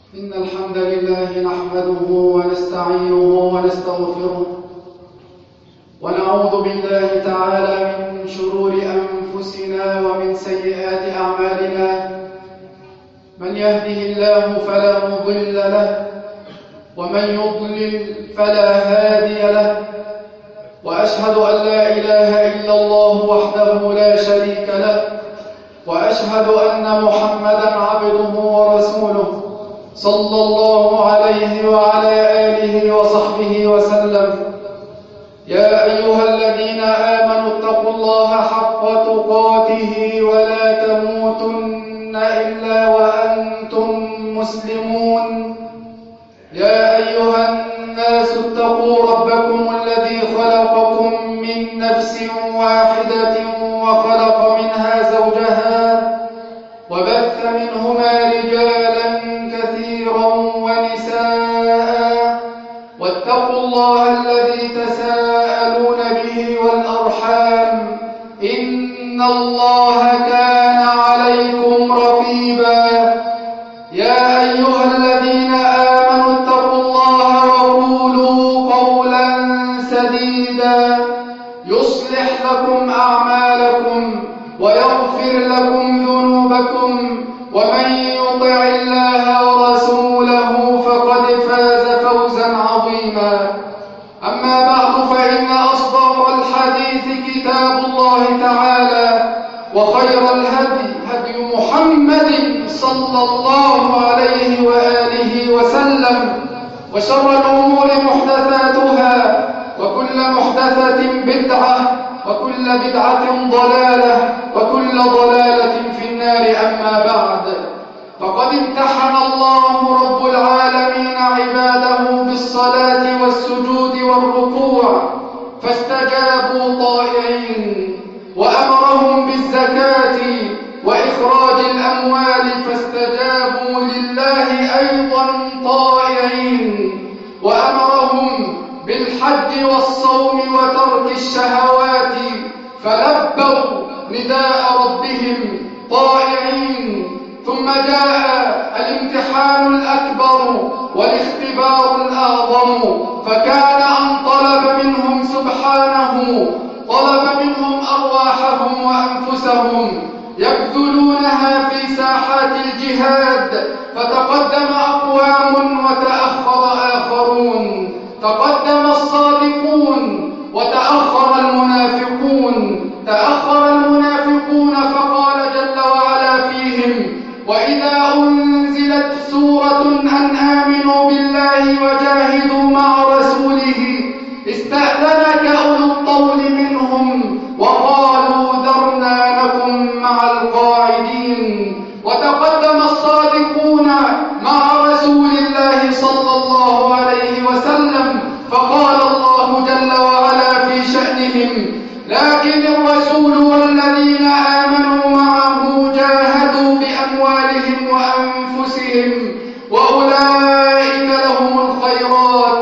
إن الحمد لله نحمده ونستعينه ونستغفره ونعوذ بالله تعالى من شرور أنفسنا ومن سيئات أعمالنا. من يهده الله فلا مضل له ومن يضلل فلا هادي له، وأشهد أن لا إله إلا الله وحده لا شريك له، وأشهد أن محمدًا عبده ورسوله صلى الله عليه وعلى آله وصحبه وسلم. يا أيها الذين آمنوا اتقوا الله حق تقاته ولا تموتن إلا وأنتم مسلمون. يا أيها الناس اتقوا ربكم الذي خلقكم من نفس واحدة وخلق منها زوجها وبث منهما رجالا كثيرا ونساء، واتقوا الله الذي تساءلون به والأرحام إن الله كان عليكم رقيبا. يا أيها الذين آمنوا اتقوا الله وقولوا قولا سديدا يصلح لكم أعمالكم ويغفر لكم ذنوبكم، ومن يطع الله ورسوله فقد فاز فوزا عظيما. أما بعد، فإن أصدق الحديث كتاب الله تعالى، وخير الهدي هدي محمد صلى الله عليه وآله وسلم، وشر الأمور محدثاتها، وكل محدثة بدعة، وكل بدعة ضلالة، وكل ضلالة في النار. أما بعد، فقد امتحن الله رب العالمين عباده بالصلاة والسجود والركوع فاستجابوا طائعين، وأمرهم بالزكاة وإخراج الأموال فاستجابوا لله أيضا طائعين، وأمرهم بالحج والصوم وترك الشهوات فلبوا نداء ربهم طائعين. ثم جاء الامتحان الأكبر والاختبار الأعظم، فكان أن طلب منهم سبحانه، طلب منهم أرواحهم وأنفسهم يبذلونها في ساحات الجهاد، فتقدم أقوام وتأخر آخرون، تقدم الصادقون وتأخر المنافقون. تأخر المنافقون فقال جل وعلا فيهم: وإذا أنزلت سورة أن آمنوا بالله وجاهدوا مع رسوله استأذنك أولو الطول منهم وقالوا ذرنا نكن مع القاعدين. وتقدم الصادقون مع رسول الله صلى الله عليه وسلم، فقال الله جل وعلا في شأنهم: لكن الرسول والذين آمنوا معه جاهدوا بأموالهم وأنفسهم وأولئك لهم الخيرات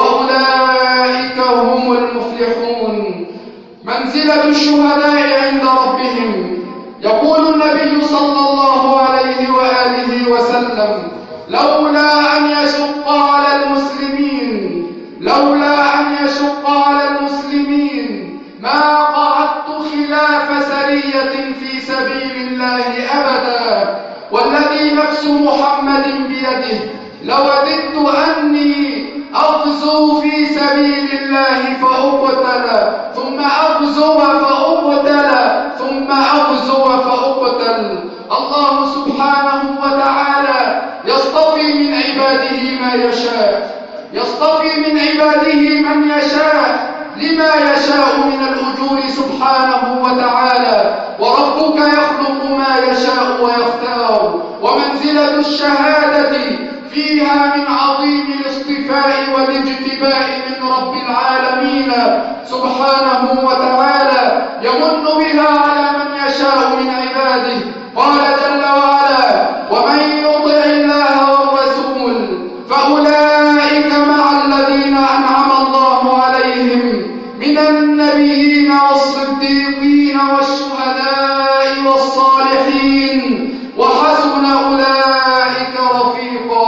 وأولئك هم المفلحون. منزلة الشهداء عند ربهم. يقول النبي صلى الله عليه وآله وسلم: لولا أن يشق على المسلمين، لولا أن يشق على المسلمين ما قعدت خلاف سرية في سبيل الله أبدا، والذي نفس محمد بيده لوددت أني أغزو في سبيل الله فأقتل، ثم أغزو فأقتل، ثم أغزو فأقتل. الله سبحانه وتعالى يصطفي من عباده ما يشاء، يصطفي من عباده من يشاء لما يشاء من الأجور سبحانه وتعالى. وربك يخلق ما يشاء ويختار. ومنزلة الشهادة فيها من عظيم الاصطفاء والاجتباء من رب العالمين سبحانه وتعالى، يمن بها على من يشاء من عباده. قال جل وعلا: ومن يطع الله والرسول فأولئك مع الذين أنعم الله عليهم من النبيين والصديقين والشهداء والصالحين وحسن أولئك رفيقا.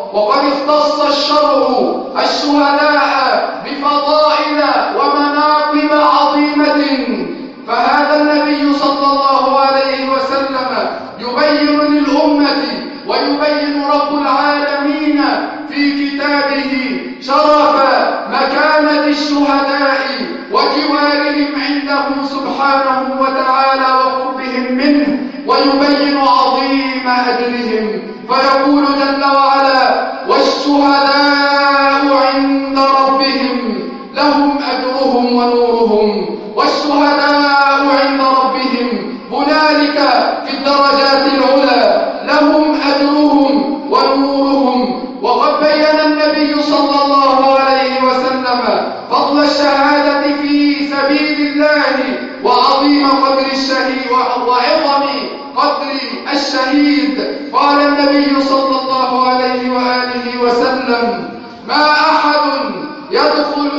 وقد اختص الشرع الشهداء بفضائل ومناقب عظيمة، فهذا النبي صلى الله عليه وسلم يبين للأمة ويبين رب العالمين في كتابه شرف مكانة الشهداء وجوارهم عنده سبحانه وتعالى وقربهم منه، ويبين عظيم أجرهم، فيقول جل وعلا: والشهداء عند ربهم لهم أجرهم ونورهم. والشهداء عند ربهم هنالك في الدرجات العلى لهم أجرهم ونورهم. وقد بين النبي صلى الله عليه وسلم فضل الشهادة في سبيل الله وعظيم قدر الشهيد وعظم قدر الشهيد. قال النبي صلى الله عليه وآله وسلم: ما أحد يدخل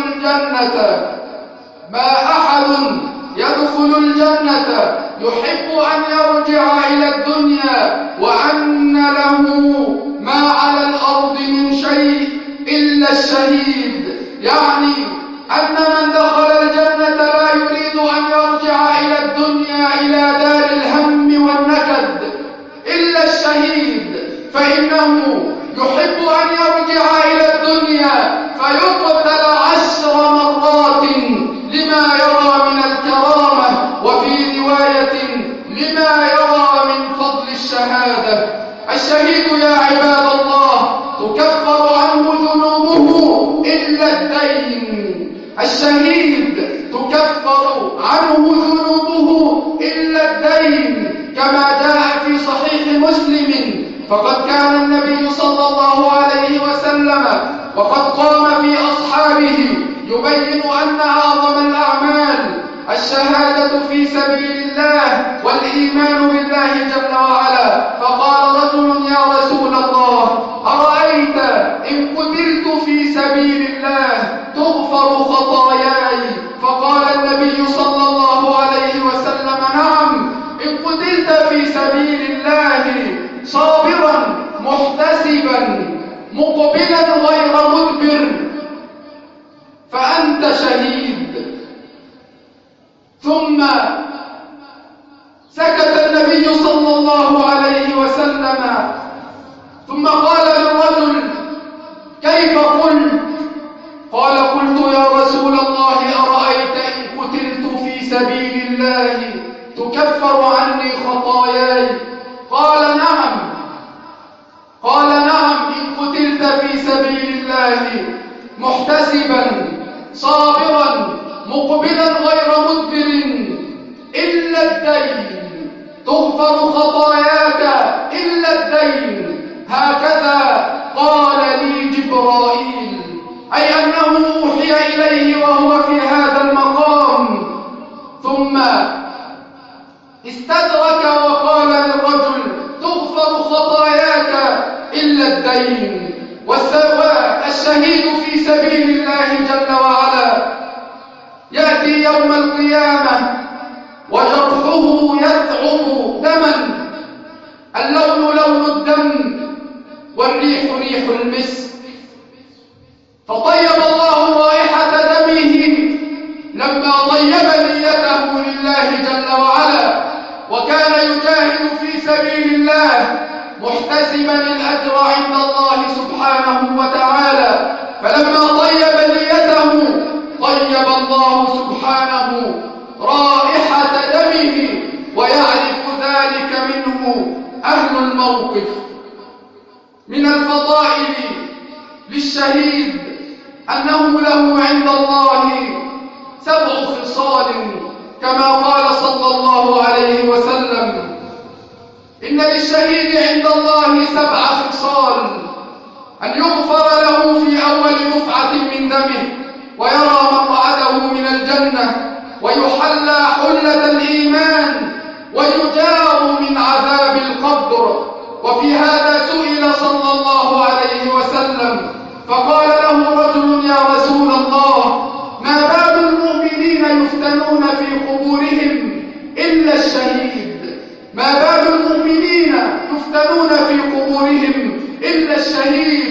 الجنة يحب أن يرجع إلى الدنيا وأن له ما على الأرض من شيء إلا الشهيد، يعني أن من دخل الجنة لا يريد أن يرجع إلى الدنيا إلى دار الهم والنكد إلا الشهيد، فإنه يحب أن يرجع إلى الدنيا فيقتل 10 مرات لما يرى من الكرامة، وفي رواية لما يرى من فضل الشهادة. الشهيد يا عباد الله تكفر عنه ذنوبه إلا الدين، الشهيد تكفر عنه ذنوبه إلا الدين، كما جاء في صحيح مسلم: فقد كان النبي صلى الله عليه وسلم وقد قام في أصحابه يبين أن أعظم الأعمال الشهادة في سبيل الله والإيمان بالله جل وعلا، فقال رجل: يا رسول الله، أرأيت إن قتلت في سبيل الله تغفر خطاياي؟ فقال النبي صلى الله عليه وسلم: نعم، إن قتلت في سبيل الله صابرا محتسبا مقبلا غير مدبر فأنت شهيد. ثم سكت النبي صلى الله عليه وسلم، ثم قال للرجل: كيف قلت؟ قال: قلت يا رسول الله، أرأيت إن قتلت في سبيل الله تكفر عني خطاياي؟ قال: نعم. قال: نعم، إن قتلت في سبيل الله محتسبا صابرا مقبلا غير مدبر إلا الدين، تغفر خطاياك إلا الدين. هكذا قال لي جبرائيل، أي أنه أوحي إليه وهو في هذا المقام. ثم استدرك وقال للرجل: تغفر خطاياك إلا الدين. والشهيد في سبيل الله جل وعلا يأتي يوم القيامة وجرحه يذعب دما، اللون لون الدم والريح ريح المسك، فطيب الله رائحة دمه لما طيب نيته لله جل وعلا، وكان يجاهد في سبيل الله محتسبا الأجر عند الله سبحانه وتعالى، فلما طيب نيته طيب الله سبحانه رائحة دمه، ويعرف ذلك منه أهل الموقف. من الفضائل للشهيد أنه له عند الله 7 خصال، كما قال صلى الله عليه وسلم: إن للشهيد عند الله 7 خصال: أن يغفر له في أول دفعة من دمه، ويرى مقعده من الجنة، ويحلى حلة الإيمان، ويجار من عذاب القبر. وفي هذا سئل صلى الله عليه وسلم فقال له رجل: يا رسول الله، ما بال المؤمنين يفتنون في قبورهم إلا الشهيد؟ ما بال المؤمنين يفتنون في قبورهم إلا الشهيد؟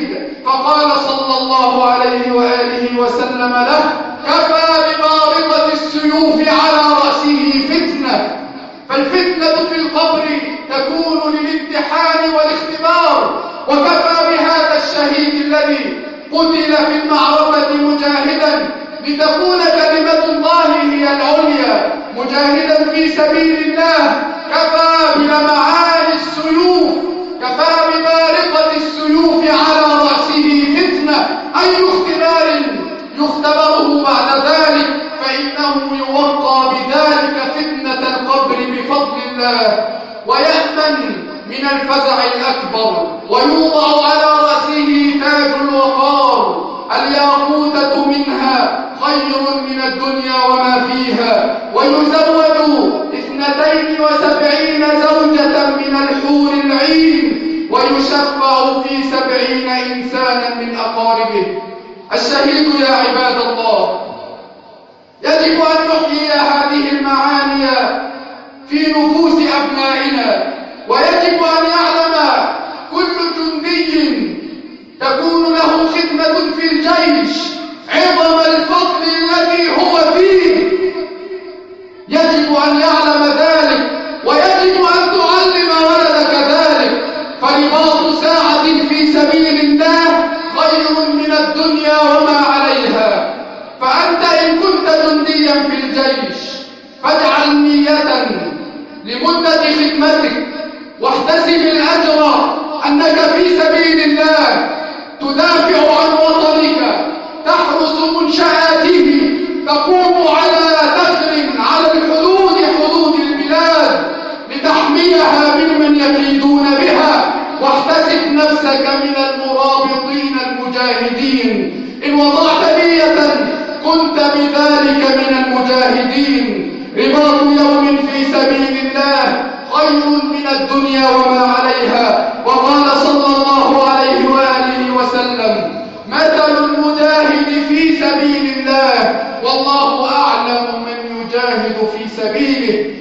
فقال صلى الله عليه وآله وسلم له: كفى ببارقة السيوف على رأسه فتنة. فالفتنة في القبر تكون للامتحان والاختبار، وكفى بهذا الشهيد الذي قتل في المعركة مجاهدا لتكون كلمة الله هي العليا، مجاهدا في سبيل الله، كفى بلمعان السيوف، كفى ببارقة السيوف على رأسه فتنة. أي اختبار يختبره بعد ذلك، فإنه يوقى بذلك فتنة القبر بفضل الله، ويأمن من الفزع الأكبر، ويوضع على رأسه تاج الوقار، الياقوتة منها خير من الدنيا وما فيها، ويزوج 72 زوجة من الحور العين، ويشفع في 70 إنسانا من أقاربه. الشهيد يا عباد الله يجب أن نحيي هذه المعاني في نفوس أبنائنا، ويجب أن يعلم كل جندي تكون له خدمة في الجيش عظم الفضل الذي هو فيه. يجب أن يعلم ذلك، ويجب أن تعلم ولدك ذلك، فرباط ساعة في سبيل الله خير من الدنيا وما عليها. فأنت إن كنت جنديا في الجيش فاجعل نية لمدة خدمتك، واحتسب الأجر أنك في سبيل الله تدافع عن وطنك، تحرس منشآته، تقوم على ثغر على الحدود، حدود البلاد، لتحميها ممن يكيدون بها. واحتسب نفسك من المرابطين المجاهدين، إن وضعت نية كنت بذلك من المجاهدين. رباط يوم في سبيل الله خير من الدنيا وما عليها. وقال صلى الله عليه وآله وسلم: مثل المجاهد في سبيل الله والله أعلم من يجاهد في سبيله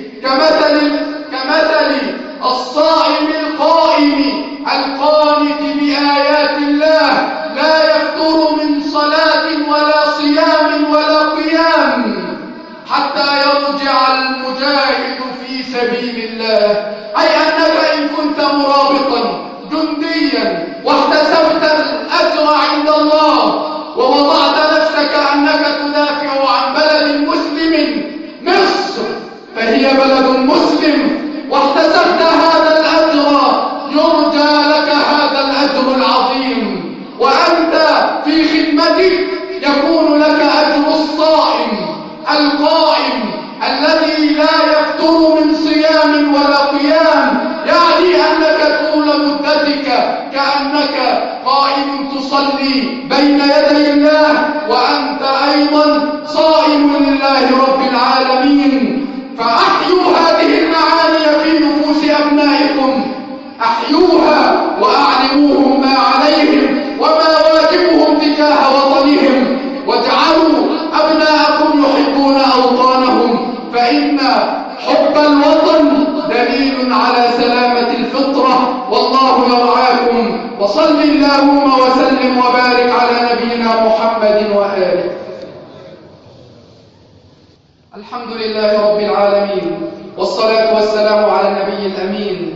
كمثل الصائم القائم القانت بآيات الله، لا يفتر من صلاة ولا صيام ولا قيام حتى يرجع المجاهد في سبيل الله. أي أنك إن كنت مرابطا جنديا واحتسبت الأجر عند الله، ووضعت نفسك أنك تدافع عن بلد مسلم، مصر فهي بلد مسلم، واحتسبت هذا الأجر، يرجى لك هذا الأجر العظيم. وأنت في خدمتك يكون لك أجر الصائم القائم الذي لا يفتر من صيام ولا قيام، يعني أنك طول مدتك كأنك قائم تصلي بين يدي الله، وأنت أيضا صائم لله رب العالمين. فأحيوا هذه المعاني في نفوس أبنائكم، أحيوها وأعلموهم ما عليهم وما واجبهم تجاه وطنهم، واجعلوا أبناءكم يحبون أوطانهم، فإن حب الوطن دليل على سلامة الفطرة. والله يرعاكم، وصل اللهم وسلم وبارك على نبينا محمد وآله. الحمد لله رب العالمين، والصلاة والسلام على النبي الأمين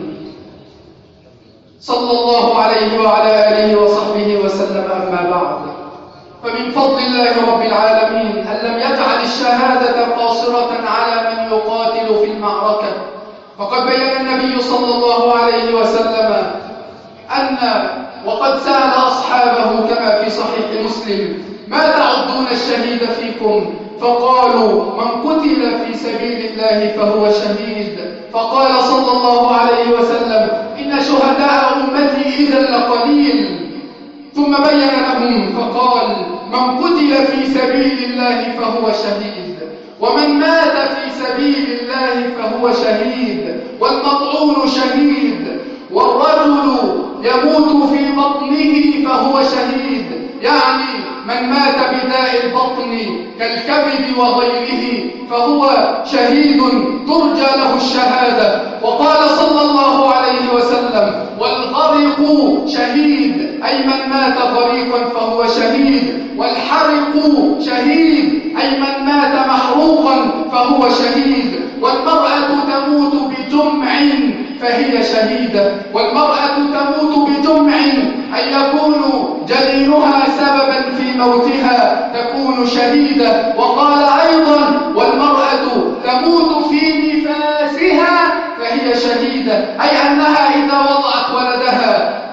صلى الله عليه وعلى آله وصحبه وسلم. أما بعد، فمن فضل الله رب العالمين أن لم يجعل الشهادة قاصرة على من يقاتل في المعركة، فقد بين النبي صلى الله عليه وسلم أن وقد سأل أصحابه كما في صحيح مسلم: ما تعدون الشهيد فيكم؟ فقالوا: من قتل في سبيل الله فهو شهيد. فقال صلى الله عليه وسلم: إن شهداء أمتي إذا لقليل. ثم بين لهم فقال: من قتل في سبيل الله فهو شهيد، ومن مات في سبيل الله فهو شهيد، والمطعون شهيد، والرجل يموت في بطنه فهو شهيد، يعني من مات بداء البطن كالكبد وغيره فهو شهيد ترجى له الشهادة. وقال صلى الله عليه وسلم: والغرق شهيد، أي من مات غريقا فهو شهيد، والحرق شهيد أي من مات محروقا فهو شهيد، والمرأة تموت بجمع فهي شهيدة، والمرأة تموت بجمع أي يكون جنينها سببا في موتها تكون شهيدة. وقال أيضا والمرأة تموت في نفاسها فهي شهيدة، أي أنها إذا وضعت ولدها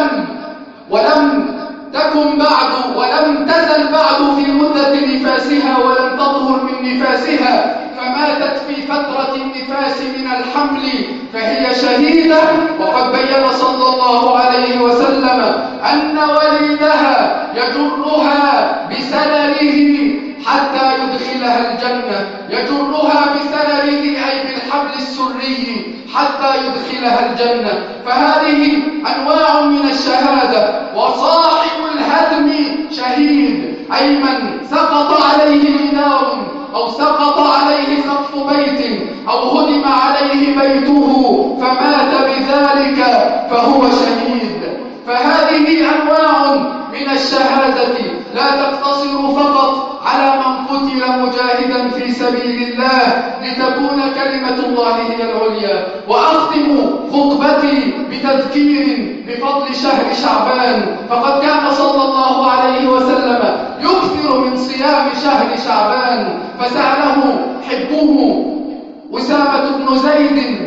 ولم تكن بعد ولم تزل بعد في مدة نفاسها ولم تطهر من نفاسها فماتت في فترة النفاس من الحمل فهي شهيدة. وقد بين صلى الله عليه وسلم أن وليدها يجرها بسرره حتى يدخلها الجنة، يجرها بسرره أي بالحبل السري حتى يدخلها الجنة. فهذه أنواع من الشهادة. وصاحب الهدم شهيد أي من سقط عليه جدار أو سقط عليه سقف بيت أو هدم عليه بيته فمات بذلك فهو شهيد. فهذه أنواع من الشهادة لا تقتصر فقط على من قتل مجاهدا في سبيل الله لتكون كلمة الله هي العليا. وأختم خطبتي بتذكير بفضل شهر شعبان، فقد كان صلى الله عليه وسلم يكثر من صيام شهر شعبان، فسأله حبه أسامة بن زيد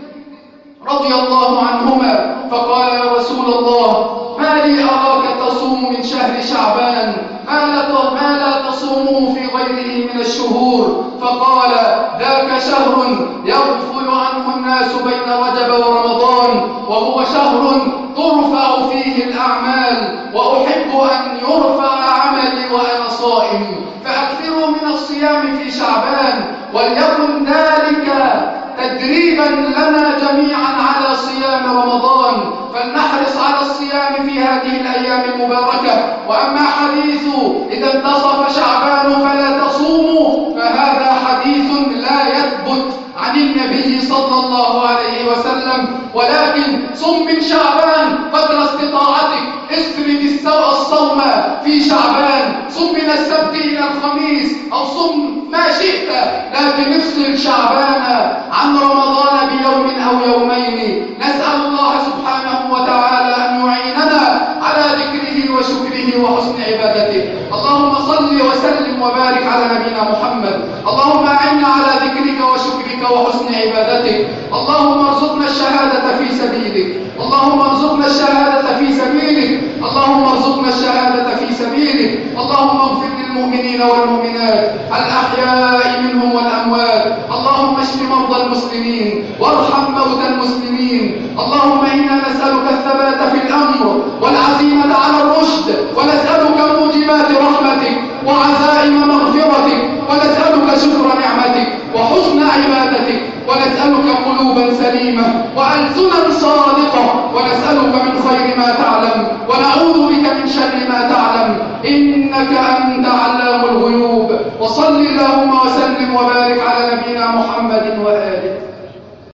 رضي الله عنهما فقال يا رسول الله ما لي أراك تصوم من شهر شعبان ما لا تصومه في غيره من الشهور؟ فقال ذاك شهر يغفل عنه الناس بين رجب ورمضان، وهو شهر ترفع فيه الأعمال، وأحب أن يرفع عملي وأنا صائم، فأكثروا من الصيام في شعبان، وليكن ذلك تدريبا لنا جميعا على صيام رمضان، فلنحرص على الصيام في هذه الأيام المباركة. وأما حديث إذا انتصف شعبان فلا تصوموا فهذا حديث لا يثبت عن النبي صلى الله عليه وسلم، ولكن صم من شعبان قدر استطاعتك، اسرد الصوم في شعبان، صم من السبت إلى الخميس أو صم ما شئت، لكن افصل شعبان عن رمضان بيوم أو يومين. نسأل الله سبحانه وتعالى أن يعيننا على ذكره وشكره وحسن عبادته. اللهم صل وسلم وبارك على نبينا محمد. اللهم أعنا على ذكرك وشكرك وحسن عبادتك. اللهم ارزقنا الشهادة في سبيلك، اللهم ارزقنا الشهادة في سبيلك، اللهم ارزقنا الشهادة في سبيلك. اللهم اغفر للمؤمنين والمؤمنات الأحياء منهم والأموات. اللهم اشف مرضى المسلمين وارحم موتى المسلمين. اللهم إنا نسألك الثبات في الأمر والعزيمة على الرشد، ونسألك موجبات رحمتك وعزائم مغفرتك